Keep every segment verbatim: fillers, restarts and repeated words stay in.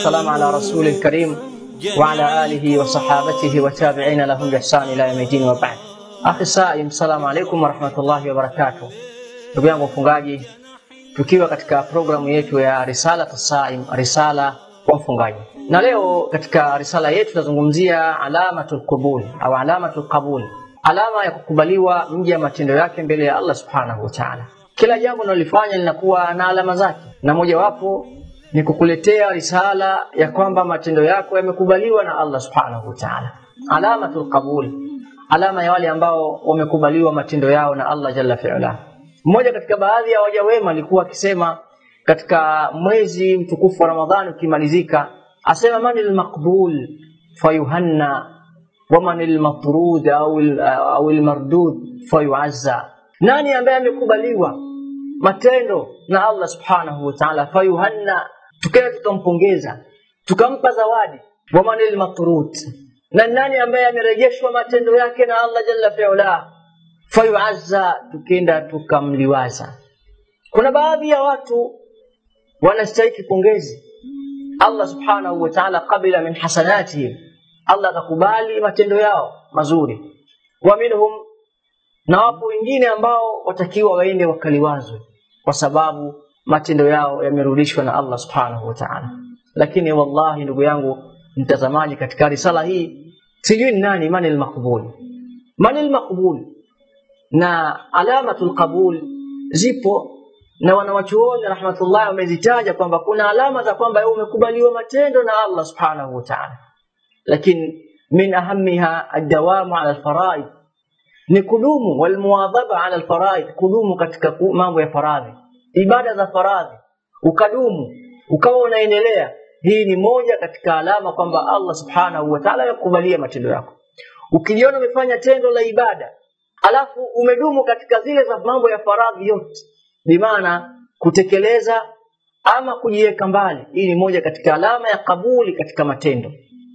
والسلام على رسول الكريم وعلى آله وصحابته وتابعين لهم بإحسان إلى يوم الدين وبعد. Akhi Saim, assalamu alaykum wa rahmatullahi wa barakatuh. Ndugu yangu mfungaji, tukiwa katika programu yetu ya Risala Saim, risala kwa mfungaji. Na leo katika risala yetu tutazungumzia alamatul qabul au alamatul qabul, alama ya kukubaliwa mja matendo yake mbele ya Allah subhanahu wa ta'ala. Kila jambo unalofanya linakuwa na alama zake, na moja wapo ni kukuletea risala ya kwamba matendo yako yamekubaliwa na Allah subhanahu wa ta'ala. Alamatul qabul, alama ya wale ambao wamekubaliwa matendo yao na Allah jalla fi'ala. Mmoja katika baadhi ya waja wema alikuwa akisema katika mwezi mtukufu wa Ramadhani ukimalizika, asema manil maqbul fayuhanna wa manil matrud au au almardud fayu'azza. Nani ambaye amekubaliwa matendo na Allah subhanahu wa ta'ala, fayuhanna, tukae tukampongeza, tukampa zawadi. Wa manil matrud, na nani ambaye amerejeshwa matendo yake na Allah jalla fi'ala, fayu'azza, tukenda tukamliwaza. Kuna baadhi ya watu wanastahili pongezi. Allah subhanahu wa ta'ala qabila min hasanatihim, Allah akakubali matendo yao mazuri. Wa minhum, na wapo wengine ambao watakiwa waende wakaliwazwe kwa sababu matendo yao yamerudishwa na Allah subhanahu wa ta'ala. Lakini wallahi ndugu yangu mtazamaji, katika risala hii sijui nani manil maqbul. Manil maqbul na alamatul qabul zipo, na wanawachuoni rahmatullah wamezitaja kwamba kuna alama za kwamba umekubaliwa matendo na Allah subhanahu wa ta'ala. Lakini min ahammiha ad-dawamu ala al-faraid, ni kudumu, wal muwadhaba ala al-faraid, kudumu katika mambo ya faradhi, ibada za faradhi ukadumu, ukawa unaendelea. Hii ni moja katika alama kwamba Allah subhanahu wa ta'ala yakubalia matendo yako. Ukijiona umefanya tendo la ibada alafu umedumu katika zile za mambo ya faradhi yote, bi maana kutekeleza ama kujiweka mbali, hii ni moja katika alama ya kabuli katika matendo.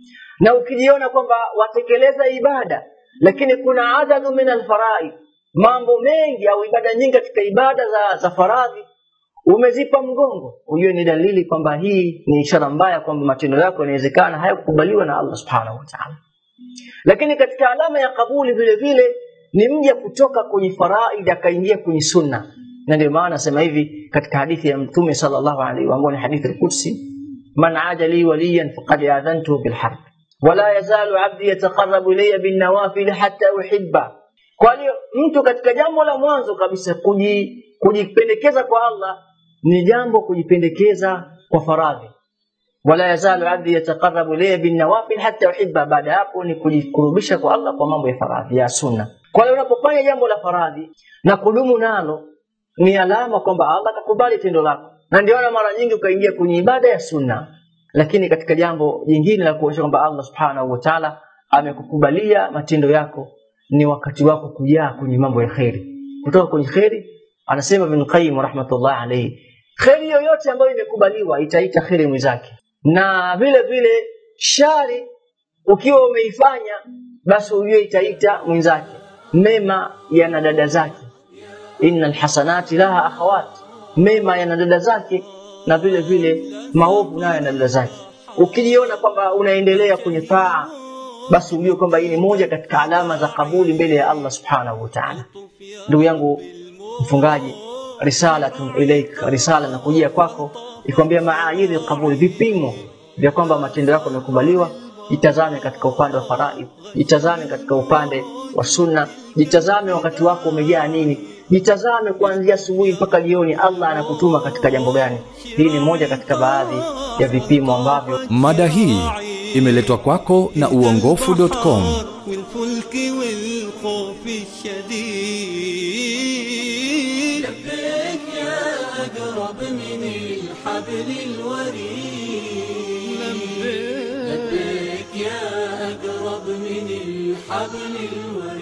Na ukijiona kwamba watekeleza ibada lakini kuna adadu min al-faraid, mambo mengi au ibada nyingi katika ibada za, za faradhi umezipa mgongo, ujue ni dalili kwamba hii ni ishara mbaya kwamba matendo yako yanawezekana hayakubaliwa na Allah subhanahu wa ta'ala. Lakini katika alama ya kabuli vile vile ni mja kutoka kwenye faraid akaingia kwenye sunna. Na ndio maana nasema hivi katika hadithi ya Mtume sallallahu alaihi wa sallam, ni hadithi al-Qudsi, man ajali waliyan faqad adhantuhu bil harb wala yazalu abdi yataqarrabu ilayya bin nawafil hatta uhibba. Kwa hiyo mtu katika jambo la mwanzo kabisa kujipendekeza kwa Allah ni jambo kujipendekeza kwa faradhi. Wala yazalu abdi yataqarrabu ilayya bin nawafil hatta uhibba, baada hapo ni kujikurubisha kwa Allah kwa mambo ya faradhi ya sunna. Kwa hiyo unapofanya jambo la faradhi na kudumu nalo ni alama kwamba Allah akakubali tendo lako, na ndio mara nyingi ukaingia kwenye ibada ya sunna. Lakini katika jambo jingine la kuonyesha kwamba Allah subhanahu wa ta'ala amekukubalia matendo yako ni wakati wako kujaa kwenye mambo ya khairi. Kutoka kwenye khairi, anasema Ibn Qayyim rahmatullah alayhi, khairi yoyote ambayo imekubaliwa itaita khairi mwenzake. Na vile vile shari ukiwa umeifanya basi ujue itaita mwenzake. Mema yana dada zake, innal hasanati laha akhawat, mema yana dada zake, na vile vile maovu nayo yana dada zake. Ukijiona kwamba unaendelea kwenye taa, basi ujue kwamba hii ni moja katika alama za kabuli mbele ya Allah subhanahu wa ta'ala. Ndugu yangu mfungaji, risalatun ilaik, risala na kujia kwako ikwambia maayiri al-qabul, vipimo vya kwamba matendo yako yamekubaliwa. Jitazame katika upande wa faraid, jitazame katika upande wa sunna, jitazame wakati wako umejaa nini, jitazame kuanzia asubuhi mpaka jioni Allah anakutuma katika jambo gani. Hii ni moja katika baadhi ya vipimo ambavyo. Mada hii imeletwa kwako na uongofu dot com. لبيك يا أقرب من الحبل الوريد.